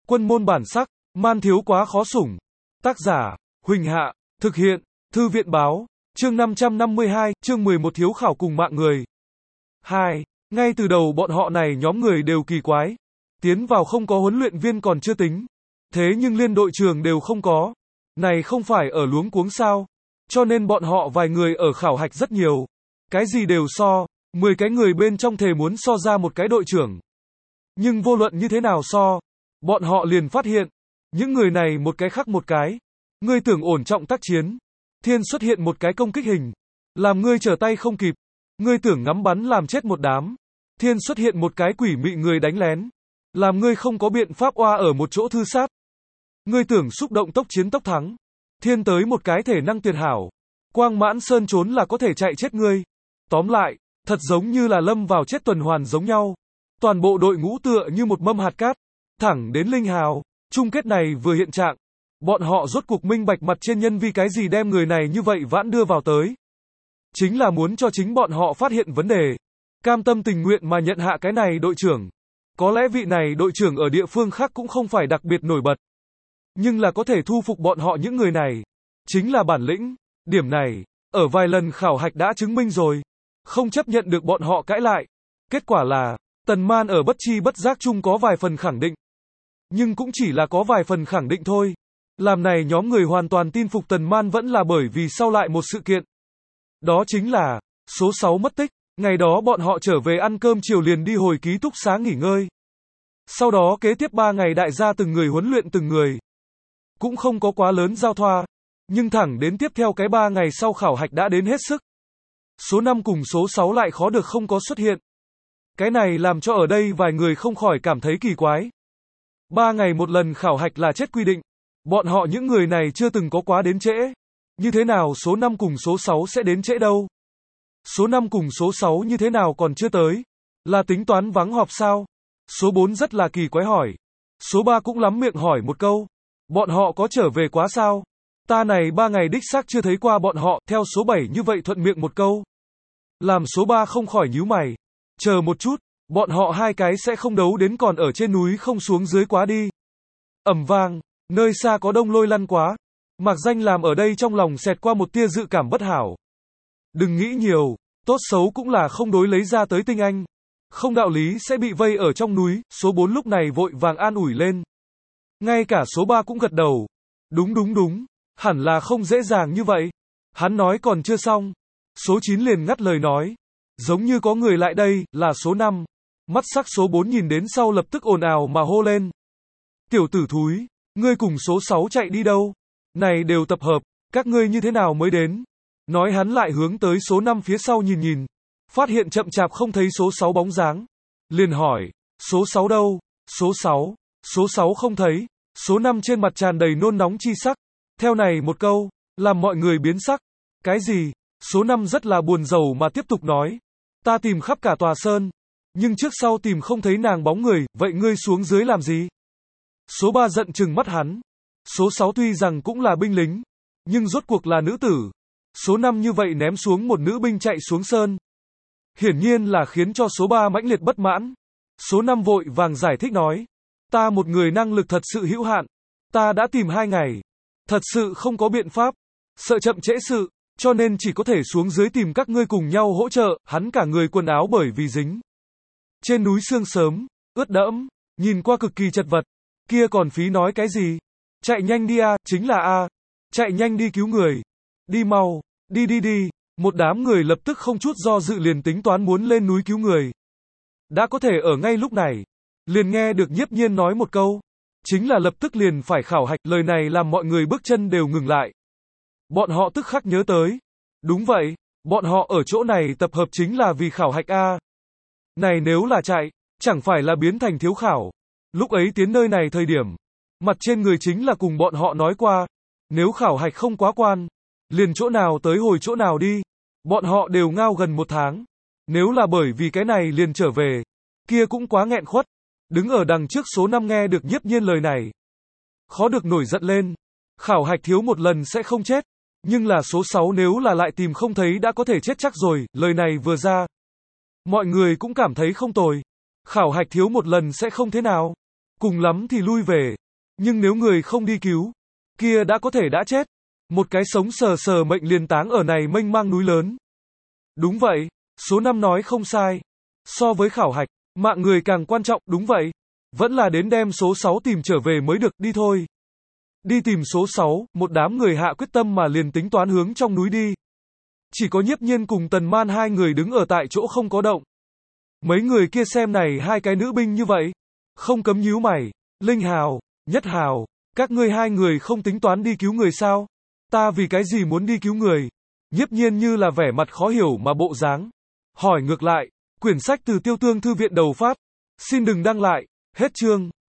Quân môn bản sắc, man thiếu quá khó sủng. Tác giả, Huỳnh Hạ, thực hiện, Thư viện báo, chương 552, chương 11 thiếu khảo cùng mạng người. 2. Ngay từ đầu bọn họ này nhóm người đều kỳ quái. Tiến vào không có huấn luyện viên còn chưa tính. Thế nhưng liên đội trưởng đều không có. Này không phải ở luống cuống sao. Cho nên bọn họ vài người ở khảo hạch rất nhiều. Cái gì đều so, 10 cái người bên trong thề muốn so ra một cái đội trưởng. Nhưng vô luận như thế nào so, bọn họ liền phát hiện, những người này một cái khác một cái. Ngươi tưởng ổn trọng tác chiến, thiên xuất hiện một cái công kích hình, làm ngươi trở tay không kịp. Ngươi tưởng ngắm bắn làm chết một đám, thiên xuất hiện một cái quỷ mị người đánh lén, làm ngươi không có biện pháp oa ở một chỗ thư sát. Ngươi tưởng xúc động tốc chiến tốc thắng, thiên tới một cái thể năng tuyệt hảo, quang mãn sơn trốn là có thể chạy chết ngươi. Tóm lại, thật giống như là lâm vào chết tuần hoàn giống nhau. Toàn bộ đội ngũ tựa như một mâm hạt cát, thẳng đến linh hào. Chung kết này vừa hiện trạng, bọn họ rốt cuộc minh bạch mặt trên nhân vì cái gì đem người này như vậy vãn đưa vào tới. Chính là muốn cho chính bọn họ phát hiện vấn đề, cam tâm tình nguyện mà nhận hạ cái này đội trưởng. Có lẽ vị này đội trưởng ở địa phương khác cũng không phải đặc biệt nổi bật, nhưng là có thể thu phục bọn họ những người này, chính là bản lĩnh. Điểm này, ở vài lần khảo hạch đã chứng minh rồi, không chấp nhận được bọn họ cãi lại. Kết quả là, Tần Man ở bất chi bất giác chung có vài phần khẳng định. Nhưng cũng chỉ là có vài phần khẳng định thôi. Làm này nhóm người hoàn toàn tin phục Tần Man vẫn là bởi vì sau lại một sự kiện. Đó chính là, số 6 mất tích. Ngày đó bọn họ trở về ăn cơm chiều liền đi hồi ký túc xá nghỉ ngơi. Sau đó kế tiếp 3 ngày đại gia từng người huấn luyện từng người. Cũng không có quá lớn giao thoa. Nhưng thẳng đến tiếp theo cái 3 ngày sau khảo hạch đã đến hết sức. Số 5 cùng số 6 lại khó được không có xuất hiện. Cái này làm cho ở đây vài người không khỏi cảm thấy kỳ quái. 3 ngày một lần khảo hạch là chết quy định. Bọn họ những người này chưa từng có quá đến trễ. Như thế nào số 5 cùng số 6 sẽ đến trễ đâu? Số 5 cùng số 6 như thế nào còn chưa tới? Là tính toán vắng họp sao? Số 4 rất là kỳ quái hỏi. Số 3 cũng lắm miệng hỏi một câu. Bọn họ có trở về quá sao? Ta này 3 ngày đích xác chưa thấy qua bọn họ, theo số 7 như vậy thuận miệng một câu. Làm số 3 không khỏi nhíu mày. Chờ một chút, bọn họ hai cái sẽ không đấu đến còn ở trên núi không xuống dưới quá đi. Ầm vang, nơi xa có đông lôi lăn quá. Mạc Danh làm ở đây trong lòng xẹt qua một tia dự cảm bất hảo. Đừng nghĩ nhiều, tốt xấu cũng là không đối lấy ra tới tinh anh. Không đạo lý sẽ bị vây ở trong núi, số 4 lúc này vội vàng an ủi lên. Ngay cả số 3 cũng gật đầu. Đúng, hẳn là không dễ dàng như vậy. Hắn nói còn chưa xong. Số 9 liền ngắt lời nói. Giống như có người lại đây, là số 5. Mắt sắc số 4 nhìn đến sau lập tức ồn ào mà hô lên. Tiểu tử thúi, ngươi cùng số 6 chạy đi đâu? Này đều tập hợp, các ngươi như thế nào mới đến? Nói hắn lại hướng tới số 5 phía sau nhìn. Phát hiện chậm chạp không thấy số 6 bóng dáng. Liền hỏi, số 6 đâu? Số 6 không thấy. Số 5 trên mặt tràn đầy nôn nóng chi sắc. Theo này một câu, làm mọi người biến sắc. Cái gì? Số 5 rất là buồn rầu mà tiếp tục nói. Ta tìm khắp cả tòa sơn. Nhưng trước sau tìm không thấy nàng bóng người, vậy ngươi xuống dưới làm gì? Số 3 giận trừng mắt hắn. Số 6 tuy rằng cũng là binh lính, nhưng rốt cuộc là nữ tử. Số 5 như vậy ném xuống một nữ binh chạy xuống sơn. Hiển nhiên là khiến cho số 3 mãnh liệt bất mãn. Số 5 vội vàng giải thích nói. Ta một người năng lực thật sự hữu hạn. Ta đã tìm 2 ngày. Thật sự không có biện pháp. Sợ chậm trễ sự, cho nên chỉ có thể xuống dưới tìm các ngươi cùng nhau hỗ trợ. Hắn cả người quần áo bởi vì dính trên núi sương sớm, ướt đẫm, nhìn qua cực kỳ chật vật. Kia còn phí nói cái gì? Chạy nhanh đi a, chính là a. Chạy nhanh đi cứu người. Đi mau, đi. Một đám người lập tức không chút do dự liền tính toán muốn lên núi cứu người. Đã có thể ở ngay lúc này, liền nghe được Nhiếp Nhiên nói một câu. Chính là lập tức liền phải khảo hạch, lời này làm mọi người bước chân đều ngừng lại. Bọn họ tức khắc nhớ tới. Đúng vậy, bọn họ ở chỗ này tập hợp chính là vì khảo hạch a. Này nếu là chạy, chẳng phải là biến thành thiếu khảo. Lúc ấy tiến nơi này thời điểm, mặt trên người chính là cùng bọn họ nói qua. Nếu khảo hạch không quá quan, liền chỗ nào tới hồi chỗ nào đi. Bọn họ đều ngao gần 1 tháng. Nếu là bởi vì cái này liền trở về, kia cũng quá nghẹn khuất. Đứng ở đằng trước số 5 nghe được Nhiếp Nhiên lời này, khó được nổi giận lên. Khảo hạch thiếu một lần sẽ không chết, nhưng là số 6 nếu là lại tìm không thấy đã có thể chết chắc rồi. Lời này vừa ra, mọi người cũng cảm thấy không tồi. Khảo hạch thiếu một lần sẽ không thế nào. cùng lắm thì lui về. Nhưng nếu người không đi cứu, kia đã có thể đã chết. Một cái sống sờ sờ mệnh liền táng ở này mênh mang núi lớn. Đúng vậy, số 5 nói không sai. So với khảo hạch, mạng người càng quan trọng, đúng vậy. Vẫn là đến đem số 6 tìm trở về mới được, đi thôi. Đi tìm số 6, một đám người hạ quyết tâm mà liền tính toán hướng trong núi đi. Chỉ có Nhiếp Nhiên cùng Tần Man hai người đứng ở tại chỗ không có động. Mấy người kia xem này hai cái nữ binh như vậy, không cấm nhíu mày. Linh Hào, Nhất Hào, các ngươi hai người không tính toán đi cứu người sao? Ta vì cái gì muốn đi cứu người? Nhiếp Nhiên như là vẻ mặt khó hiểu mà bộ dáng. Hỏi ngược lại, quyển sách từ Tiêu Tương Thư viện đầu phát. Xin đừng đăng lại, hết chương.